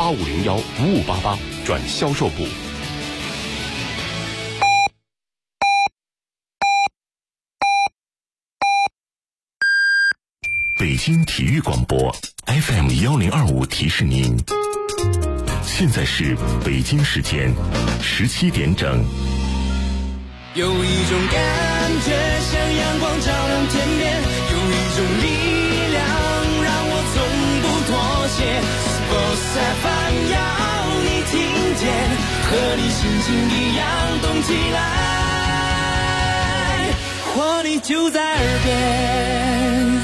8501-5588转销售部。北京体育广播 FM1025提示您，现在是北京时间17点整。 有一种感觉像阳光照亮天边，有一种力量让我从不妥协。Sports FM 要你听见，和你心情一样动起来，活力就在耳边。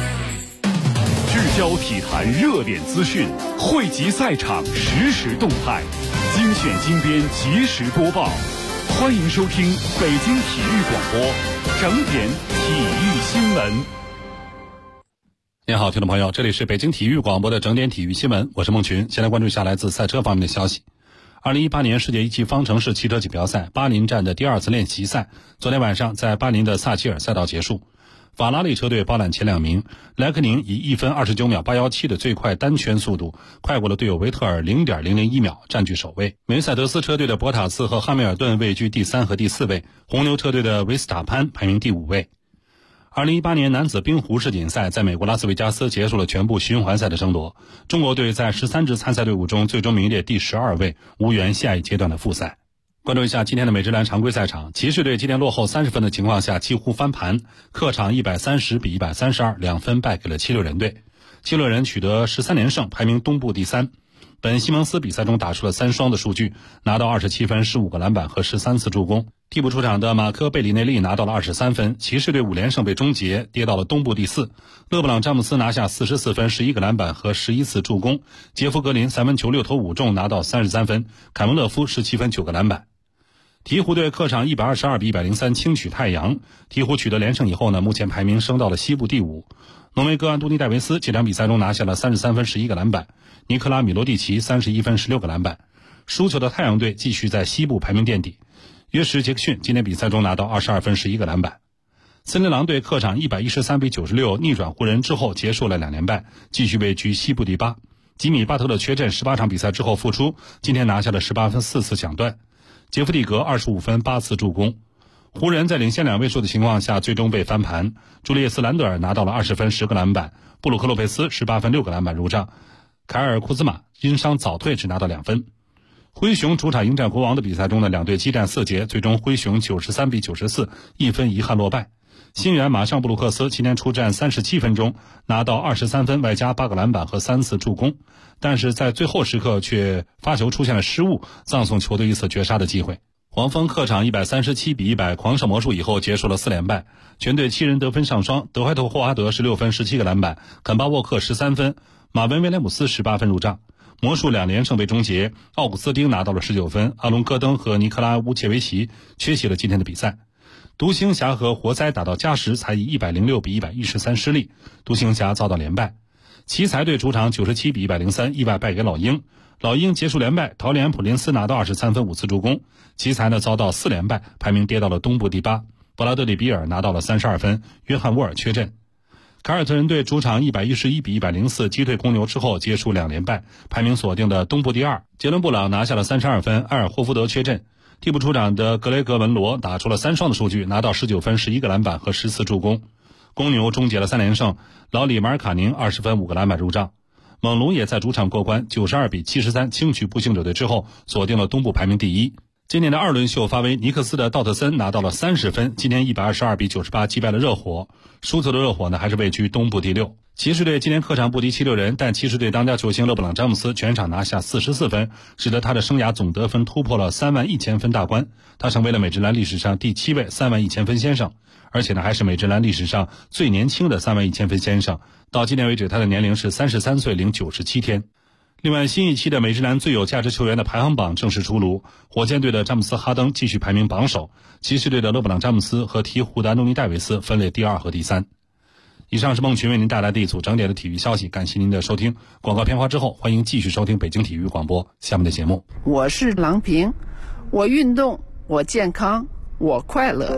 聚焦体坛热点资讯，汇集赛场实时动态，精选精编及时播报。欢迎收听北京体育广播整点体育新闻。 您好，听众朋友，这里是北京体育广播的整点体育新闻，我是孟群。先来关注一下来自赛车方面的消息。2018年世界一级方程式汽车锦标赛巴林站的第二次练习赛，昨天晚上在巴林的萨切尔赛道结束。法拉利车队包揽前2名，莱克宁以1分29秒817的最快单圈速度，快过了队友维特尔 0.001 秒，占据首位。梅赛德斯车队的博塔斯和汉密尔顿位居第3和第4位，红牛车队的维斯塔潘排名第5位。2018年男子冰壶世锦赛在美国拉斯维加斯结束了全部循环赛的争夺，中国队在13支参赛队伍中最终名列第12位，无缘下一阶段的复赛。关注一下今天的美职篮常规赛场，骑士队今天落后30分的情况下几乎翻盘，客场130比132，2分败给了76人队。76人取得13连胜，排名东部第3。本西蒙斯比赛中打出了3双的数据，拿到27分、15个篮板和13次助攻。替补出场的马科贝里内利拿到了23分，骑士队5连胜被终结，跌到了东部第4。勒布朗詹姆斯拿下44分、11个篮板和11次助攻。杰夫格林3分球6投5中，拿到33分。凯文勒夫17分9个篮板。鹈鹕队客场122比103轻取太阳。鹈鹕取得连胜以后呢，目前排名升到了西部第5。浓眉哥安东尼戴维斯这场比赛中拿下了33分11个篮板，尼克拉米罗蒂奇31分16个篮板。输球的太阳队继续在西部排名垫底。约什杰克逊今天比赛中拿到22分11个篮板。森林狼队客场113比96逆转湖人之后结束了2连败，继续位居西部第8。吉米巴特勒缺阵18场比赛之后复出，今天拿下了18分4次抢断。杰弗蒂格25分8次助攻。湖人在领先2位数的情况下最终被翻盘，朱利叶斯兰德尔拿到了20分10个篮板，布鲁克洛佩斯18分6个篮板入账，凯尔库兹马因伤早退只拿到2分。灰熊主场迎战国王的比赛中的2队激战4节，最终灰熊93比94，一分遗憾落败。新援马上布鲁克斯今天出战37分钟，拿到23分外加8个篮板和3次助攻，但是在最后时刻却发球出现了失误，葬送球队一次绝杀的机会。黄蜂客场137比100狂胜魔术以后结束了4连败，全队7人得分上双，德怀特·霍华德16分17个篮板，肯巴·沃克13分，马文·威廉姆斯18分入账。魔术2连胜被终结，奥古斯丁拿到了19分，阿隆·戈登和尼克拉·乌切维奇缺席了今天的比赛。独行侠和活塞打到加时才以106比113失利，独行侠遭到连败。奇才队主场97比103意外败给老鹰，老鹰结束连败，陶里安普林斯拿到23分5次助攻。奇才呢遭到4连败，排名跌到了东部第8。布拉德里比尔拿到了32分，约翰沃尔缺阵。凯尔特人队主场111比104击退公牛之后结束2连败，排名锁定的东部第2。杰伦布朗拿下了32分，埃尔霍福德缺阵。替补出场的格雷格文罗打出了3双的数据，拿到19分11个篮板和10次助攻。公牛终结了3连胜，老里马尔卡宁20分5个篮板入账。猛龙也在主场过关92比73轻取步行者队之后锁定了东部排名第1。今年的2轮秀发威，尼克斯的道特森拿到了30分，今天122比98击败了热火。输球的热火呢还是位居东部第6。骑士队今天客场不敌76人，但骑士队当家球星勒布朗詹姆斯全场拿下44分，使得他的生涯总得分突破了31000分大关，他成为了美职篮历史上第7位31000分先生，而且呢还是美职篮历史上最年轻的31000分先生。到今年为止，他的年龄是33岁零97天。另外，新一期的美职篮最有价值球员的排行榜正式出炉，火箭队的詹姆斯·哈登继续排名榜首，骑士队的勒布朗·詹姆斯和鹈鹕的安东尼·戴维斯分列第2和第3。以上是孟群为您带来的一组整点的体育消息，感谢您的收听。广告片花之后，欢迎继续收听北京体育广播下面的节目。 我是郎平，我运动，我健康，我快乐。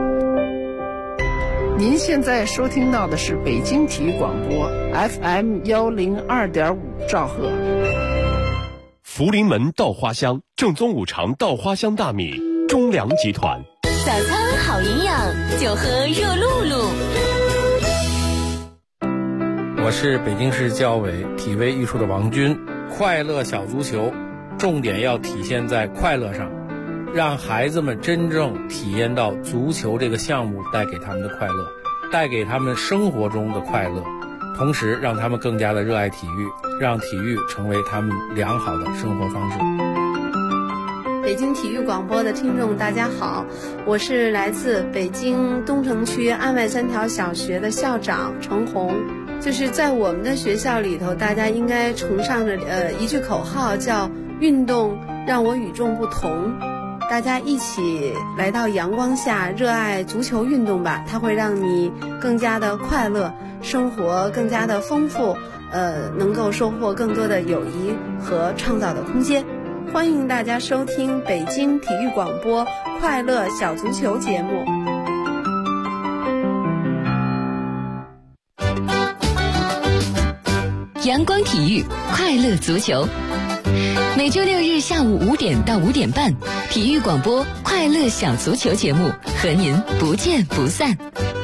您现在收听到的是北京体育广播 FM102.5兆赫。 福临门稻花香，正宗五常稻花香大米，中粮集团。 早餐好营养，就喝热露露。 我是北京市教委体卫艺术的王军。快乐小足球重点要体现在快乐上，让孩子们真正体验到足球这个项目带给他们的快乐，带给他们生活中的快乐，同时让他们更加的热爱体育，让体育成为他们良好的生活方式。 北京体育广播的听众大家好，我是来自北京东城区安外三条小学的校长程红。就是在我们的学校里头，大家应该崇尚着一句口号，叫运动让我与众不同。大家一起来到阳光下，热爱足球运动吧，它会让你更加的快乐，生活更加的丰富，能够收获更多的友谊和创造的空间。欢迎大家收听北京体育广播快乐小足球节目。 阳光体育，快乐足球。每周六日下午5点到5点半，体育广播快乐小足球节目和您不见不散。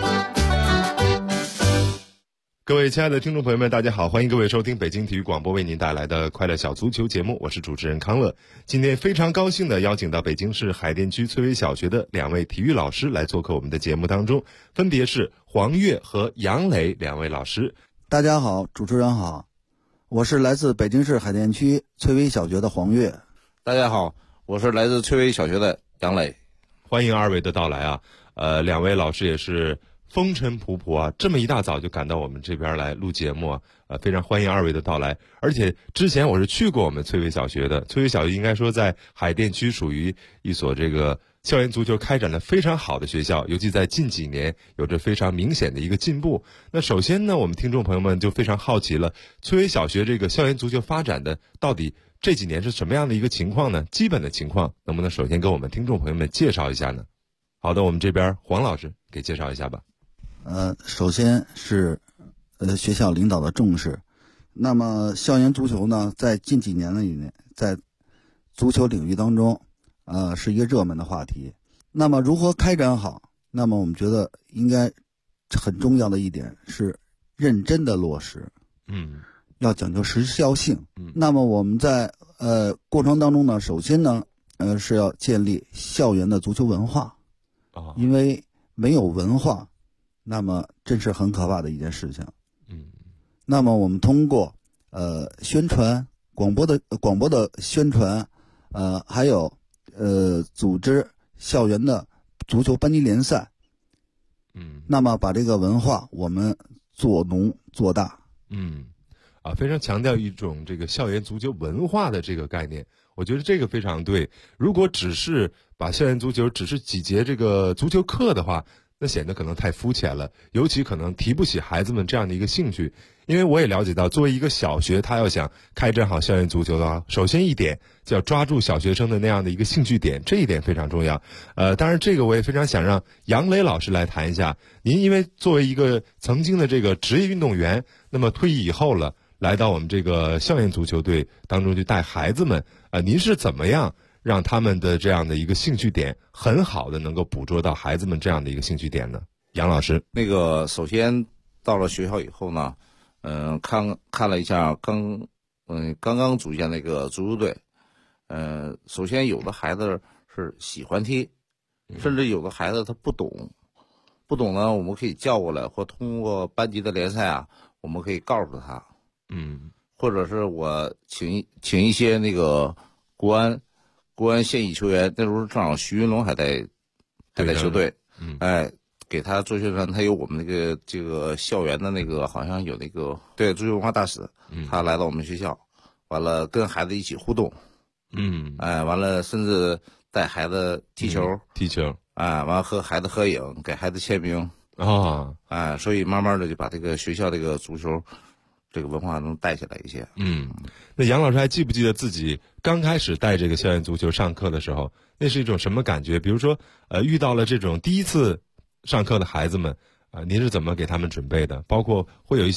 各位亲爱的听众朋友们，大家好，欢迎各位收听北京体育广播为您带来的快乐小足球节目，我是主持人康乐。今天非常高兴的邀请到北京市海淀区翠微小学的2位体育老师来做客我们的节目当中，分别是黄跃和杨磊2位老师。 大家好，主持人好，我是来自北京市海淀区翠微小学的黄跃。 大家好，我是来自翠微小学的杨磊。 欢迎2位的到来啊！2位老师也是风尘仆仆啊，这么一大早就赶到我们这边来录节目啊，非常欢迎2位的到来。而且之前我是去过我们翠微小学的，翠微小学应该说在海淀区属于一所这个校园足球开展的非常好的学校，尤其在近几年有着非常明显的一个进步。那首先呢，我们听众朋友们就非常好奇了，翠微小学这个校园足球发展的到底这几年是什么样的一个情况呢？基本的情况能不能首先跟我们听众朋友们介绍一下呢？好的，我们这边黄老师给介绍一下吧。 首先是学校领导的重视。那么校园足球呢，在近几年里面，在足球领域当中是一个热门的话题。那么如何开展好？那么我们觉得应该很重要的一点是认真的落实，要讲究时效性。那么我们在过程当中呢，首先呢是要建立校园的足球文化，因为没有文化，那么真是很可怕的一件事情。那么我们通过宣传广播的宣传，还有组织校园的足球班级联赛，那么把这个文化我们做浓做大。 非常强调一种这个校园足球文化的这个概念，我觉得这个非常对。如果只是把校园足球只是几节这个足球课的话，那显得可能太肤浅了，尤其可能提不起孩子们这样的一个兴趣。因为我也了解到，作为一个小学，他要想开展好校园足球的话，首先一点就要抓住小学生的那样的一个兴趣点，这一点非常重要。当然这个我也非常想让杨磊老师来谈一下。您因为作为一个曾经的这个职业运动员，那么退役以后了，来到我们这个校园足球队当中去带孩子们，您是怎么样让他们的这样的一个兴趣点很好的能够捕捉到孩子们这样的一个兴趣点呢？杨老师。 首先到了学校以后呢，看了一下刚刚组建那个足球队，首先有的孩子是喜欢踢，甚至有的孩子他不懂呢，我们可以叫过来，或通过班级的联赛啊，我们可以告诉他，或者是我请一些那个国安现役球员，那时候正好徐云龙还在球队，给他做宣传，他有我们这个校园的那个好像有那个对足球文化大使，他来到我们学校，完了跟孩子一起互动，完了甚至带孩子踢球，完了和孩子合影，给孩子签名所以慢慢的就把这个学校这个足球这个文化能带起来一些。 那杨老师还记不记得自己刚开始带这个校园足球上课的时候，那是一种什么感觉？比如说遇到了这种第一次上课的孩子们您是怎么给他们准备的？包括会有一些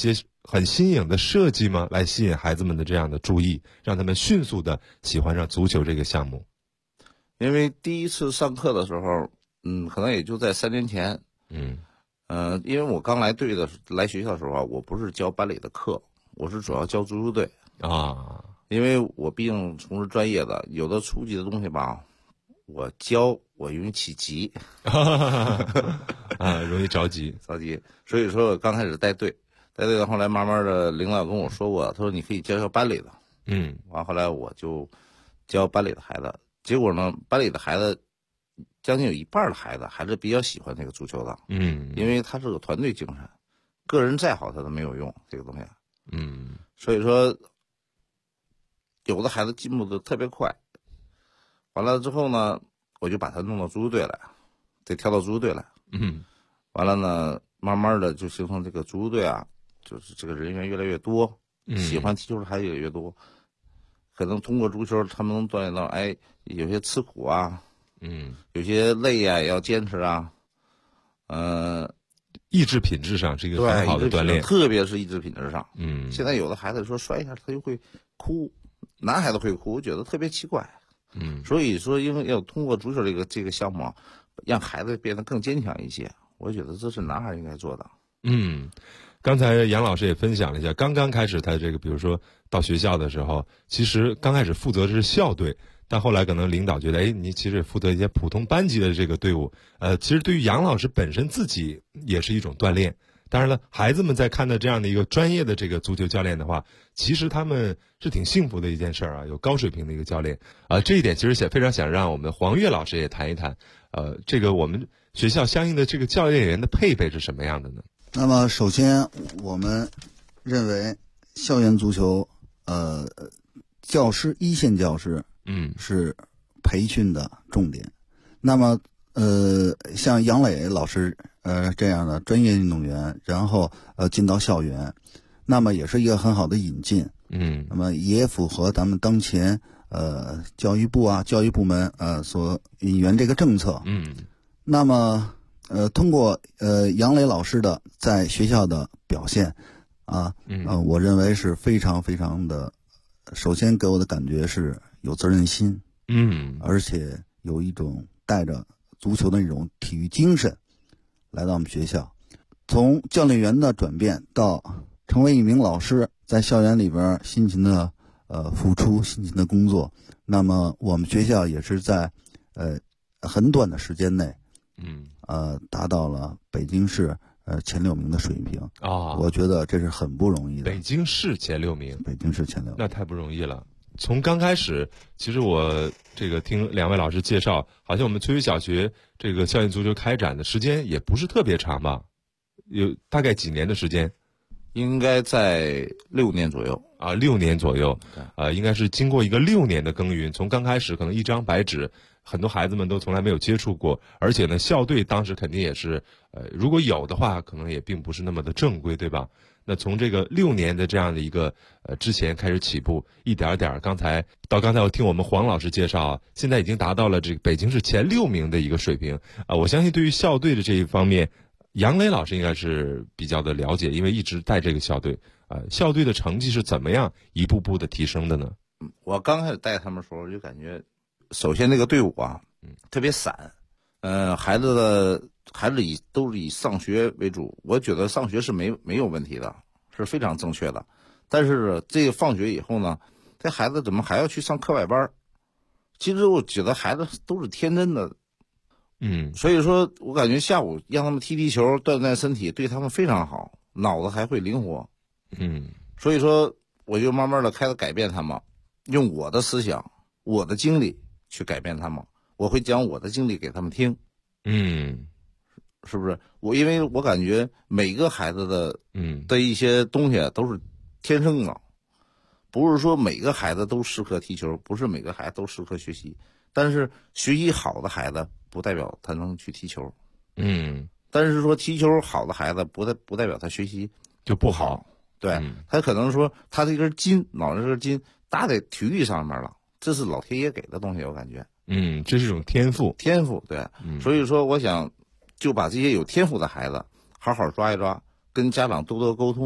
很新颖的设计吗？来吸引孩子们的这样的注意，让他们迅速的喜欢上足球这个项目。 因为第一次上课的时候，可能也就在3年前。因为我刚来学校的时候啊，我不是教班里的课，我是主要教足球队啊。 因为我毕竟从事专业的，有的初级的东西吧，我教我容易起急， 容易着急， 所以说我刚开始带队的，后来慢慢的领导跟我说过，他说你可以教班里的，完后来我就教班里的孩子，结果呢，班里的孩子将近有一半的孩子还是比较喜欢这个足球的，因为他是个团队精神，个人再好他都没有用这个东西，所以说有的孩子进步的特别快，完了之后呢，我就把他弄到足球队来，得调到足球队来，完了呢，慢慢的就形成这个足球队啊，就是这个人员越来越多，喜欢踢球的孩子也越多，可能通过足球他们能锻炼到，有些吃苦啊，有些累啊，也要坚持啊， 意志品质上是一个很好的锻炼， 特别是意志品质上，现在有的孩子说摔一下他就会哭，男孩子会哭，我觉得特别奇怪，所以说因为要通过足球这个项目啊，让孩子变得更坚强一些，我觉得这是男孩应该做的。 刚才杨老师也分享了一下，刚刚开始他这个，比如说到学校的时候，其实刚开始负责的是校队，但后来可能领导觉得，你其实也负责一些普通班级的这个队伍。其实对于杨老师本身自己也是一种锻炼。当然了，孩子们在看到这样的一个专业的这个足球教练的话，其实他们是挺幸福的一件事啊，有高水平的一个教练。这一点其实非常想让我们黄岳老师也谈一谈，这个我们学校相应的这个教练员的配备是什么样的呢？ 那么首先我们认为校园足球一线教师是培训的重点。那么像杨磊老师这样的专业运动员，然后进到校园，那么也是一个很好的引进。那么也符合咱们当前教育部啊教育部门所引援这个政策。那么通过杨磊老师的在学校的表现我认为是非常非常的，首先给我的感觉是有责任心，而且有一种带着足球的那种体育精神来到我们学校。从教练员的转变到成为一名老师，在校园里边辛勤的付出，辛勤的工作。那么我们学校也是在很短的时间内达到了北京市前6名的水平我觉得这是很不容易的。 北京市前6名， 北京市前6名， 那太不容易了。从刚开始，其实我这个听2位老师介绍，好像我们崔溪小学这个校园足球开展的时间也不是特别长吧？有大概几年的时间？ 应该在6年左右 6年左右，应该是经过一个6年的耕耘。从刚开始可能一张白纸，很多孩子们都从来没有接触过，而且呢，校队当时肯定也是，如果有的话，可能也并不是那么的正规，对吧？那从这个6年的这样的一个之前开始起步，一点点，刚才我听我们黄老师介绍，现在已经达到了这个北京市前6名的一个水平我相信对于校队的这一方面，杨磊老师应该是比较的了解，因为一直带这个校队校队的成绩是怎么样一步步的提升的呢？ 我刚开始带他们的时候就感觉，首先那个队伍特别散，孩子都是以上学为主，我觉得上学是没有问题的，是非常正确的。但是这个放学以后呢，这孩子怎么还要去上课外班？其实我觉得孩子都是天真的，所以说我感觉下午让他们踢球锻炼身体对他们非常好，脑子还会灵活。所以说我就慢慢的开始改变他们，用我的思想我的经历去改变他们，我会讲我的经历给他们听。是不是？因为我感觉每个孩子的一些东西都是天生的，不是说每个孩子都适合踢球，不是每个孩子都适合学习，但是学习好的孩子不代表他能去踢球，但是说踢球好的孩子不代表他学习就不好， 对，他可能说他这根筋，脑袋这根筋搭在体育上面了，这是老天爷给的东西，我感觉， 这是一种天赋， 对，所以说我想就把这些有天赋的孩子好好抓一抓，跟家长多多沟通，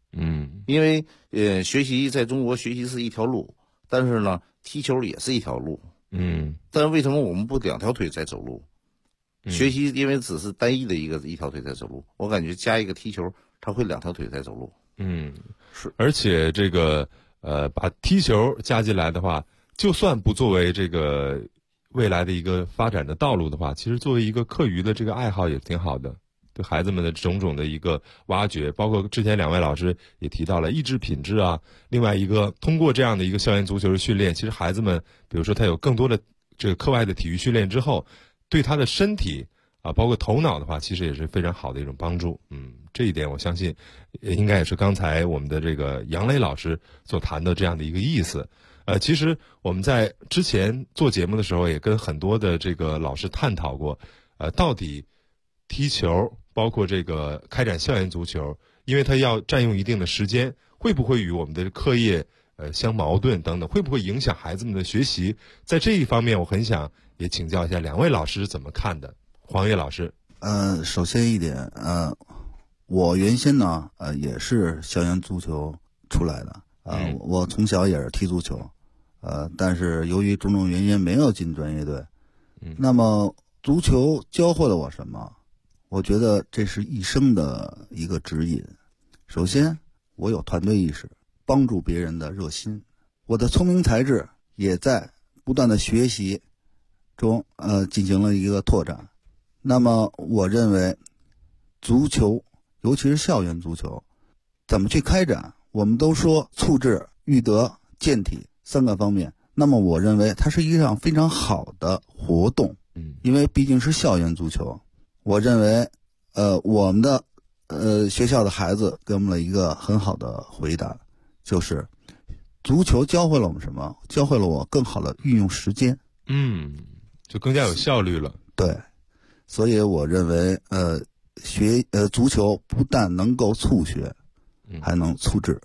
因为学习在中国学习是一条路，但是呢，踢球也是一条路。但是为什么我们不两条腿在走路？学习因为只是单一的一条腿在走路，我感觉加一个踢球，他会两条腿在走路。 是，而且这个把踢球加进来的话，就算不作为这个未来的一个发展的道路的话，其实作为一个课余的这个爱好也挺好的，对孩子们的种种的一个挖掘，包括之前两位老师也提到了意志品质啊。另外一个，通过这样的一个校园足球的训练，其实孩子们，比如说他有更多的这个课外的体育训练之后，对他的身体啊，包括头脑的话，其实也是非常好的一种帮助。这一点我相信，应该也是刚才我们的这个杨磊老师所谈的这样的一个意思。其实我们在之前做节目的时候，也跟很多的这个老师探讨过，到底踢球，包括这个开展校园足球，因为它要占用一定的时间，会不会与我们的课业相矛盾等等，会不会影响孩子们的学习？在这一方面，我很想也请教一下两位老师怎么看的。黄岳老师， 首先一点，我原先呢，也是校园足球出来的，我从小也是踢足球，但是由于种种原因没有进专业队。那么足球教会了我什么？我觉得这是一生的一个指引。首先，我有团队意识，帮助别人的热心，我的聪明才智也在不断的学习中进行了一个拓展。那么我认为足球，尤其是校园足球，怎么去开展？我们都说促智、育德、健体3个方面，那么我认为它是一项非常好的活动。因为毕竟是校园足球，我认为我们的学校的孩子给我们了一个很好的回答，就是足球教会了我们什么？教会了我更好的运用时间。 就更加有效率了。 对，所以我认为足球不但能够促学，还能促智。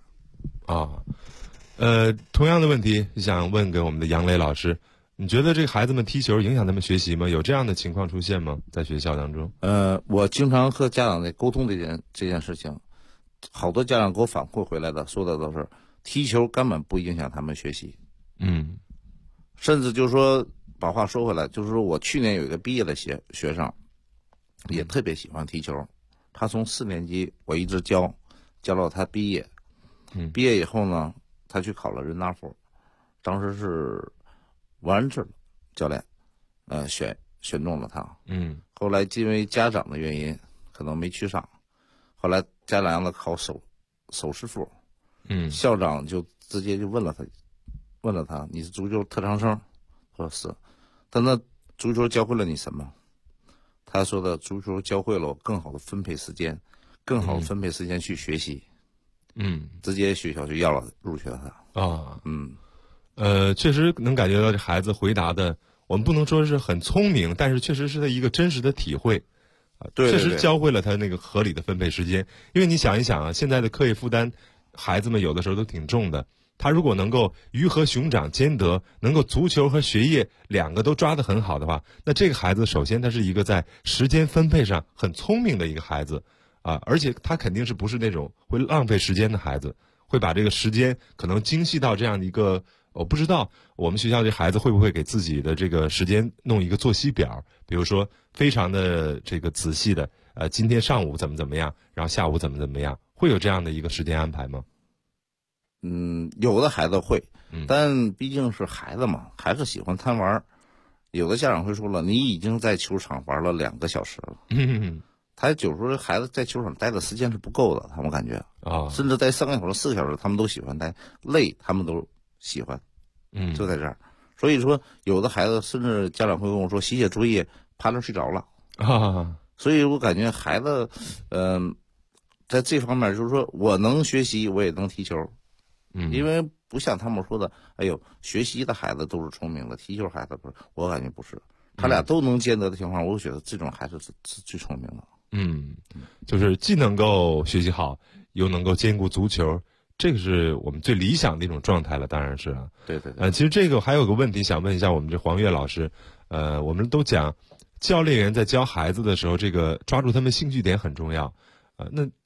同样的问题想问给我们的杨磊老师，你觉得这个孩子们踢球影响他们学习吗？有这样的情况出现吗？在学校当中？ 我经常和家长在沟通这件事情，好多家长给我反馈回来的，说的都是踢球根本不影响他们学习。甚至就是说，把话说回来，就是说我去年有一个毕业的学生，也特别喜欢踢球，他从4年级我一直教到他毕业。毕业以后呢，他去考了人大附，当时是王安志教练选中了他。后来因为家长的原因可能没去上，后来家长让他考首师附。校长就直接就问了他你是足球特长生？他说是。但那足球教会了你什么？他说的足球教会了我更好的分配时间，更好的分配时间去学习。直接学校就要了入学了他。 确实能感觉到这孩子回答的，我们不能说是很聪明，但是确实是他一个真实的体会。 对， 确实教会了他那个合理的分配时间。因为你想一想啊，现在的课业负担，孩子们有的时候都挺重的。他如果能够鱼和熊掌兼得，能够足球和学业2个都抓得很好的话，那这个孩子首先他是一个在时间分配上很聪明的一个孩子而且他肯定是不是那种会浪费时间的孩子，会把这个时间可能精细到这样的一个，我不知道我们学校这孩子会不会给自己的这个时间弄一个作息表，比如说非常的这个仔细的今天上午怎么样，然后下午怎么样，会有这样的一个时间安排吗？ 有的孩子会，但毕竟是孩子嘛，孩子喜欢贪玩，有的家长会说了，你已经在球场玩了2个小时了。他有时候孩子在球场待的时间是不够的，他们感觉甚至待3个小时、4个小时，他们都喜欢待，累他们都喜欢。就在这儿，所以说有的孩子甚至家长会跟我说，写作业趴那睡着了所以我感觉孩子，在这方面就是说我能学习，我也能踢球。因为不像他们说的，学习的孩子都是聪明的，踢球孩子不是，我感觉不是，他俩都能兼得的情况，我觉得这种孩子是最聪明的。 就是既能够学习好，又能够兼顾足球，这个是我们最理想的一种状态了，当然是啊。 对。 其实这个还有个问题想问一下我们这黄岳老师，我们都讲教练员在教孩子的时候，这个抓住他们兴趣点很重要。那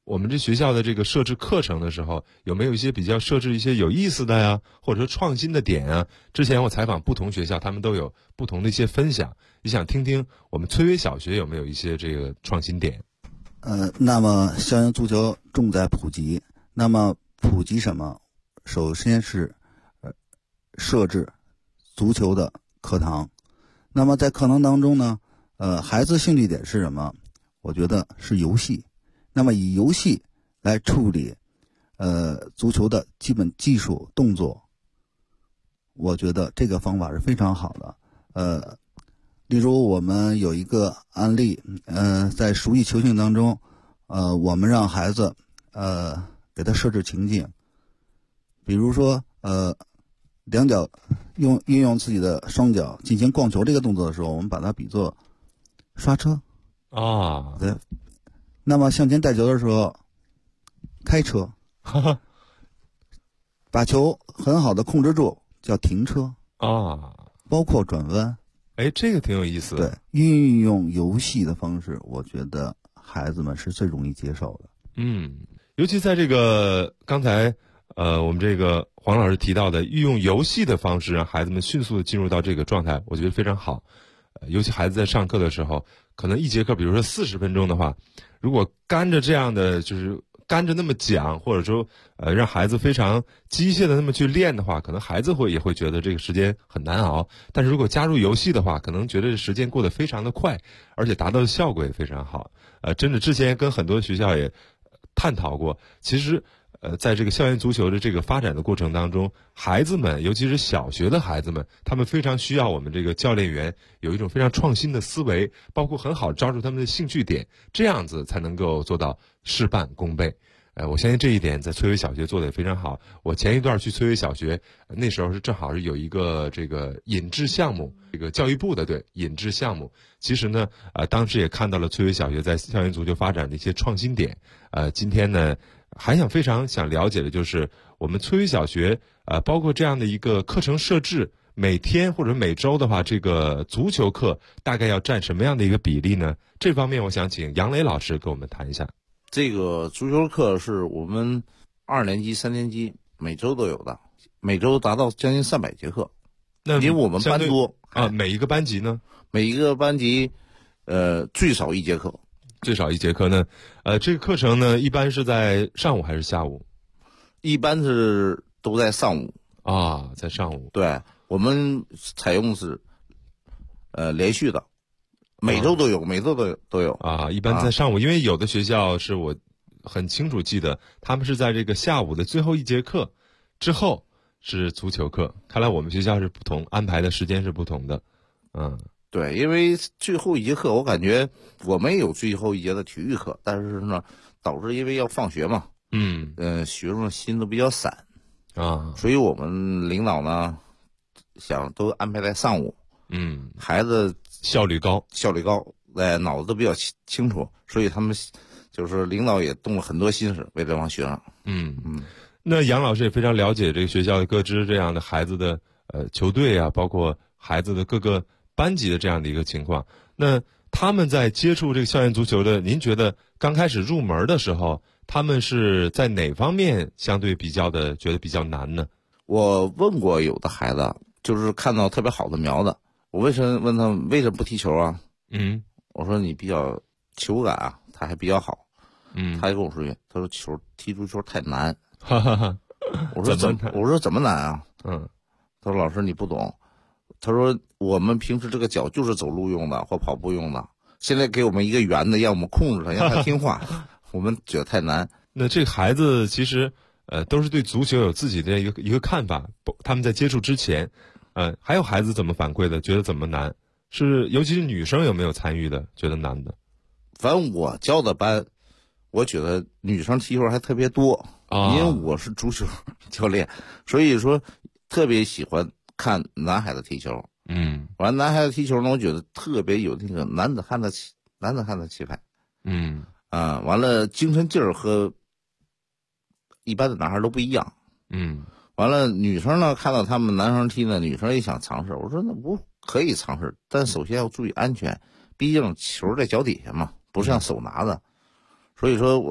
我们这学校的这个设置课程的时候，有没有一些比较设置一些有意思的呀，或者说创新的点啊？之前我采访不同学校，他们都有不同的一些分享，也想听听我们崔巍小学有没有一些这个创新点。 那么校园足球重在普及，那么普及什么？首先是设置足球的课堂。那么在课堂当中呢，孩子兴趣点是什么？我觉得是游戏。那么以游戏来处理足球的基本技术动作，我觉得这个方法是非常好的。例如我们有一个案例，在熟悉球性当中，我们让孩子给他设置情境，比如说两脚运用自己的双脚进行逛球这个动作的时候，我们把它比作刷车啊。 对。那么向前带球的时候，开车，把球很好的控制住，叫停车啊， 包括转弯。 哎，这个挺有意思的。 对，运用游戏的方式，我觉得孩子们是最容易接受的。 尤其在这个刚才我们这个黄老师提到的运用游戏的方式，让孩子们迅速的进入到这个状态，我觉得非常好。尤其孩子在上课的时候，可能一节课比如说40分钟的话，如果干着这样的就是干着那么讲，或者说让孩子非常机械的那么去练的话，可能孩子也会觉得这个时间很难熬。但是如果加入游戏的话，可能觉得时间过得非常的快，而且达到的效果也非常好。真的之前跟很多学校也探讨过，其实在这个校园足球的这个发展的过程当中，孩子们，尤其是小学的孩子们，他们非常需要我们这个教练员有一种非常创新的思维，包括很好抓住他们的兴趣点，这样子才能够做到事半功倍。我相信这一点在崔巍小学做得也非常好。我前一段去崔巍小学，那时候是正好是有一个这个引智项目，这个教育部的对引智项目。其实呢，当时也看到了崔巍小学在校园足球发展的一些创新点。今天呢，非常想了解的就是我们崔巍小学包括这样的一个课程设置，每天或者每周的话，这个足球课大概要占什么样的一个比例呢？这方面我想请杨磊老师跟我们谈一下。 这个足球课是我们2年级、3年级每周都有的，每周达到将近300节课。 那因为我们班多啊，每一个班级呢？ 每一个班级最少1节课。 最少1节课呢？这个课程呢，一般是在上午还是下午？ 一般是都在上午啊，在上午。 对，我们采用是连续的。每周都有，每周都有啊。一般在上午，因为有的学校是我很清楚记得，他们是在这个下午的最后1节课之后是足球课。看来我们学校是不同，安排的时间是不同的。 对，因为最后1节课，我感觉我们也有最后1节的体育课，但是呢，导致因为要放学嘛，学生的心都比较散啊， 所以我们领导呢想都安排在上午。孩子效率高， 脑子都比较清楚，所以他们就是领导也动了很多心思为这帮学生。 那杨老师也非常了解这个学校的各支这样的孩子的球队啊，包括孩子的各个班级的这样的一个情况。那他们在接触这个校园足球的，您觉得刚开始入门的时候，他们是在哪方面相对觉得比较难呢？ 我问过有的孩子，就是看到特别好的苗子。我问他们为什么不踢球啊？我说你比较球感啊，他还比较好。他就跟我说，他说踢足球太难。我说怎么难啊？他说老师你不懂。他说我们平时这个脚就是走路用的或跑步用的，现在给我们一个圆的，让我们控制它，让它听话，我们觉得太难。 那这个孩子其实都是对足球有自己的一个看法，他们在接触之前。还有孩子怎么反馈的？觉得怎么难？尤其是女生有没有参与的？觉得难的？ 反正我教的班，我觉得女生踢球还特别多因为我是足球教练，所以说特别喜欢看男孩子踢球。完了男孩子踢球呢，我觉得特别有那个男子汉的气派。完了精神劲儿和一般的男孩都不一样。完了，女生呢看到他们男生踢呢，女生也想尝试。我说那不可以尝试，但首先要注意安全，毕竟球在脚底下嘛，不是让手拿的。所以说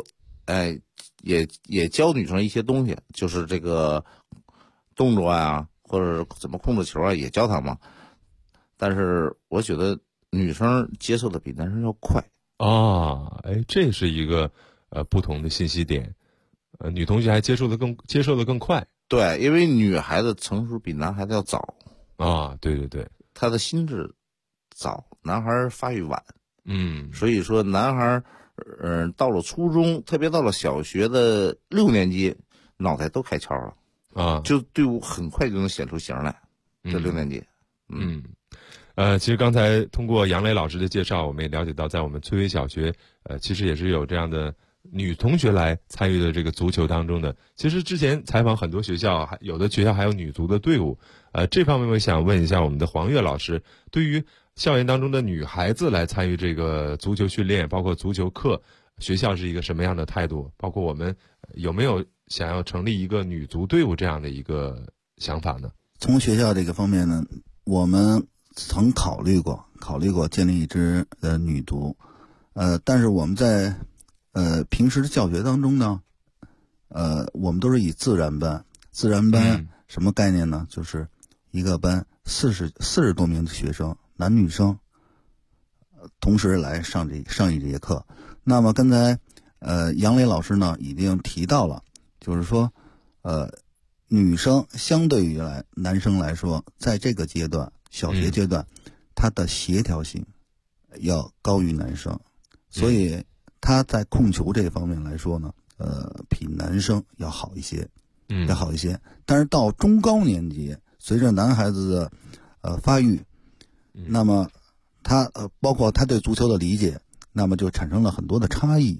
也教女生一些东西，就是这个动作啊，或者怎么控制球啊，也教她嘛。但是我觉得女生接受的比男生要快啊，这是一个不同的信息点，女同学还接受的更快。 对，因为女孩子成熟比男孩子要早啊，对对对， 她的心智早，男孩发育晚。所以说男孩到了初中，特别到了小学的6年级，脑袋都开窍了啊， 就队伍很快就能显出形来。这6年级， 其实刚才通过杨磊老师的介绍，我们也了解到，在我们崔巍小学，其实也是有这样的女同学来参与的这个足球当中的。其实之前采访很多学校，有的学校还有女足的队伍。这方面我想问一下我们的黄月老师，对于校园当中的女孩子来参与这个足球训练，包括足球课，学校是一个什么样的态度？包括我们有没有想要成立一个女足队伍这样的一个想法呢？ 从学校这个方面呢，我们曾考虑过建立一支女足，但是我们在平时的教学当中呢，我们都是以自然班什么概念呢？就是一个班40多名的学生，男女生同时来上一节课。那么刚才杨磊老师呢已经提到了，就是说女生相对于男生来说，在这个阶段小学阶段，她的协调性要高于男生，所以她在控球这方面来说呢，比男生要好一些，但是到中高年级，随着男孩子的发育，那么他包括他对足球的理解，那么就产生了很多的差异。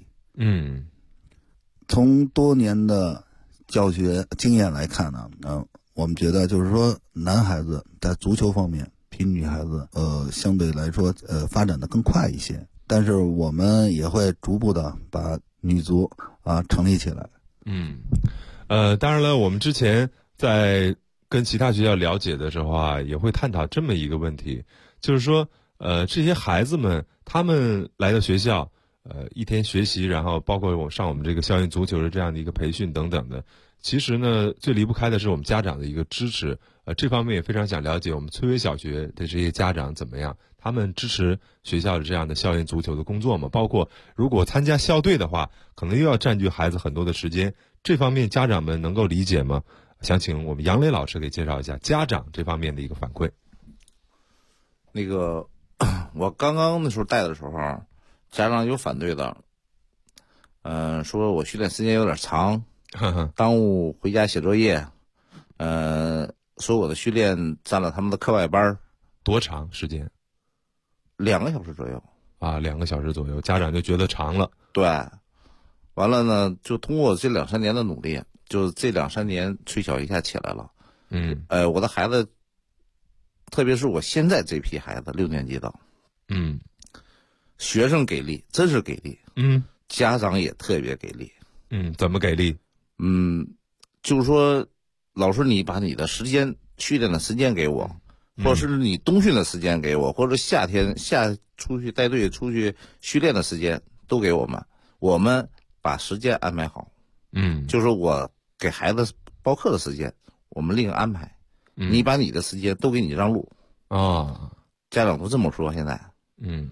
从多年的教学经验来看呢，我们觉得就是说，男孩子在足球方面比女孩子相对来说发展的更快一些，但是我们也会逐步的把女足成立起来。 当然了，我们之前在跟其他学校了解的时候也会探讨这么一个问题，就是说这些孩子们他们来到学校一天学习，然后包括我们这个校园足球的这样的一个培训等等的，其实呢最离不开的是我们家长的一个支持。这方面也非常想了解我们崔巍小学的这些家长怎么样，他们支持学校的这样的校园足球的工作吗？包括如果参加校队的话，可能又要占据孩子很多的时间，这方面家长们能够理解吗？想请我们杨磊老师给介绍一下家长这方面的一个反馈。 那个我刚刚那时候带的时候，家长有反对的，说我训练时间有点长，耽误回家写作业，说我的训练占了他们的课外班。 多长时间 ？2个小时左右 2个小时左右，家长就觉得长了。 对，完了呢，就通过这2-3年的努力，就这2-3年崔小一下起来了。我的孩子，特别是我现在这批孩子，6年级的，学生给力，真是给力。家长也特别给力。 怎么给力？ 就是说，老师你把你的训练的时间给我，或者是你冬训的时间给我，或者夏天出去带队出去训练的时间都给我们，我们把时间安排好。就是我给孩子报课的时间，我们另安排。你把你的时间都给你让路。 家长都这么说现在。